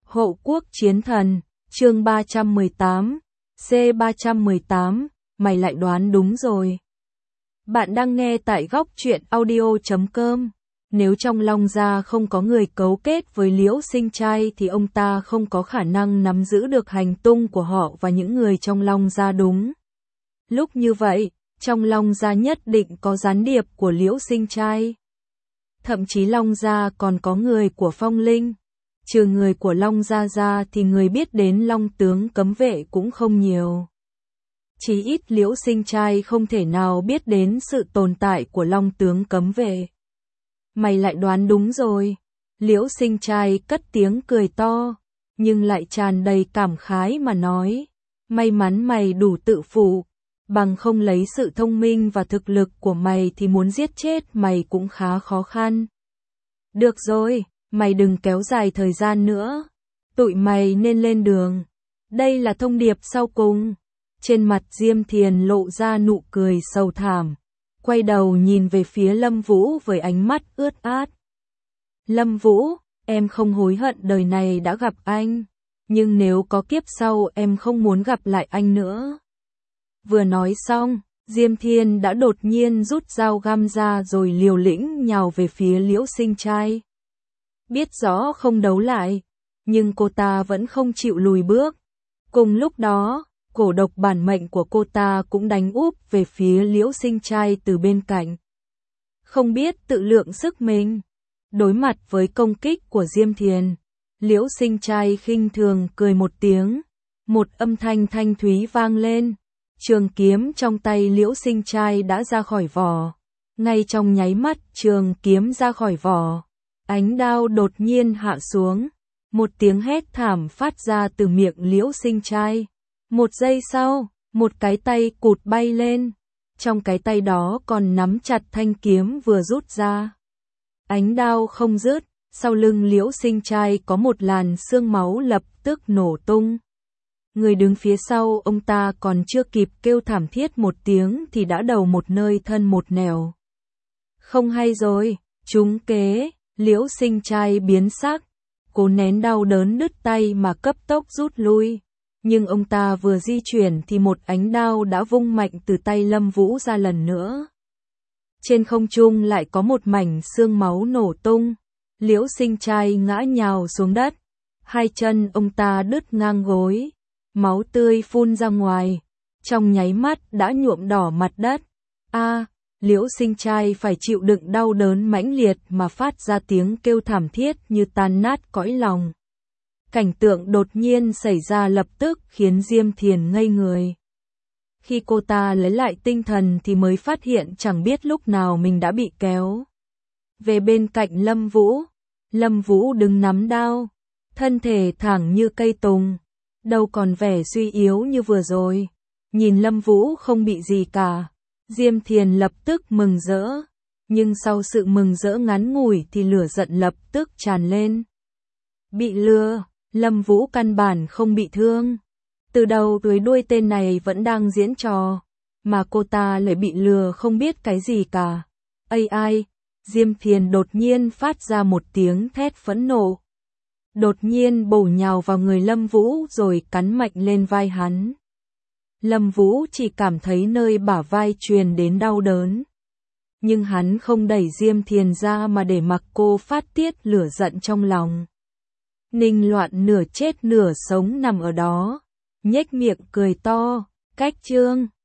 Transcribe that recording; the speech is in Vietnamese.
Hộ quốc chiến thần, chương 318, C318, mày lại đoán đúng rồi. Bạn đang nghe tại góc truyện audio.com. Nếu trong Long Gia không có người cấu kết với Liễu Sinh Trai thì ông ta không có khả năng nắm giữ được hành tung của họ và những người trong Long Gia đúng. Lúc như vậy, trong Long Gia nhất định có gián điệp của Liễu Sinh Trai. Thậm chí Long Gia còn có người của Phong Linh. Trừ người của Long Gia ra thì người biết đến Long tướng cấm vệ cũng không nhiều. Chỉ ít Liễu Sinh Trai không thể nào biết đến sự tồn tại của Long tướng cấm vệ. Mày lại đoán đúng rồi. Liễu Sinh Trai cất tiếng cười to, nhưng lại tràn đầy cảm khái mà nói. May mắn mày đủ tự phụ, bằng không lấy sự thông minh và thực lực của mày thì muốn giết chết mày cũng khá khó khăn. Được rồi, mày đừng kéo dài thời gian nữa. Tụi mày nên lên đường. Đây là thông điệp sau cùng. Trên mặt Diêm Thiền lộ ra nụ cười sầu thảm. Quay đầu nhìn về phía Lâm Vũ với ánh mắt ướt át. Lâm Vũ, em không hối hận đời này đã gặp anh. Nhưng nếu có kiếp sau em không muốn gặp lại anh nữa. Vừa nói xong, Diêm Thiên đã đột nhiên rút dao găm ra rồi liều lĩnh nhào về phía Liễu Sinh Trai. Biết rõ không đấu lại, nhưng cô ta vẫn không chịu lùi bước. Cùng lúc đó, cổ độc bản mệnh của cô ta cũng đánh úp về phía Liễu Sinh Trai từ bên cạnh. Không biết tự lượng sức mình. Đối mặt với công kích của Diêm Thiền, Liễu Sinh Trai khinh thường cười một tiếng. Một âm thanh thanh thúy vang lên. Trường kiếm trong tay Liễu Sinh Trai đã ra khỏi vỏ. Ngay trong nháy mắt trường kiếm ra khỏi vỏ, ánh đao đột nhiên hạ xuống. Một tiếng hét thảm phát ra từ miệng Liễu Sinh Trai. Một giây sau, một cái tay cụt bay lên. Trong cái tay đó còn nắm chặt thanh kiếm vừa rút ra. Ánh đao không dứt, sau lưng Liễu Sinh Trai có một làn sương máu lập tức nổ tung. Người đứng phía sau ông ta còn chưa kịp kêu thảm thiết một tiếng thì đã đầu một nơi thân một nẻo. Không hay rồi, trúng kế. Liễu Sinh Trai biến sắc, cố nén đau đớn đứt tay mà cấp tốc rút lui. Nhưng ông ta vừa di chuyển thì một ánh đao đã vung mạnh từ tay Lâm Vũ ra lần nữa. Trên không trung lại có một mảnh xương máu nổ tung. Liễu Sinh Trai ngã nhào xuống đất. Hai chân ông ta đứt ngang gối. Máu tươi phun ra ngoài. Trong nháy mắt đã nhuộm đỏ mặt đất. Liễu Sinh Trai phải chịu đựng đau đớn mãnh liệt mà phát ra tiếng kêu thảm thiết như tan nát cõi lòng. Cảnh tượng đột nhiên xảy ra lập tức khiến Diêm Thiền ngây người. Khi cô ta lấy lại tinh thần thì mới phát hiện chẳng biết lúc nào mình đã bị kéo về bên cạnh Lâm Vũ. Lâm Vũ đứng nắm đao, thân thể thẳng như cây tùng, đâu còn vẻ suy yếu như vừa rồi. Nhìn Lâm Vũ không bị gì cả, Diêm Thiền lập tức mừng rỡ. Nhưng sau sự mừng rỡ ngắn ngủi thì lửa giận lập tức tràn lên. Bị lừa, Lâm Vũ căn bản không bị thương. Từ đầu tới đuôi tên này vẫn đang diễn trò, mà cô ta lại bị lừa không biết cái gì cả. Ai, Diêm Thiền đột nhiên phát ra một tiếng thét phẫn nộ. Đột nhiên bổ nhào vào người Lâm Vũ rồi cắn mạnh lên vai hắn. Lâm Vũ chỉ cảm thấy nơi bả vai truyền đến đau đớn. Nhưng hắn không đẩy Diêm Thiền ra mà để mặc cô phát tiết lửa giận trong lòng. Ninh Loạn nửa chết nửa sống nằm ở đó, nhếch miệng cười to, cách chương.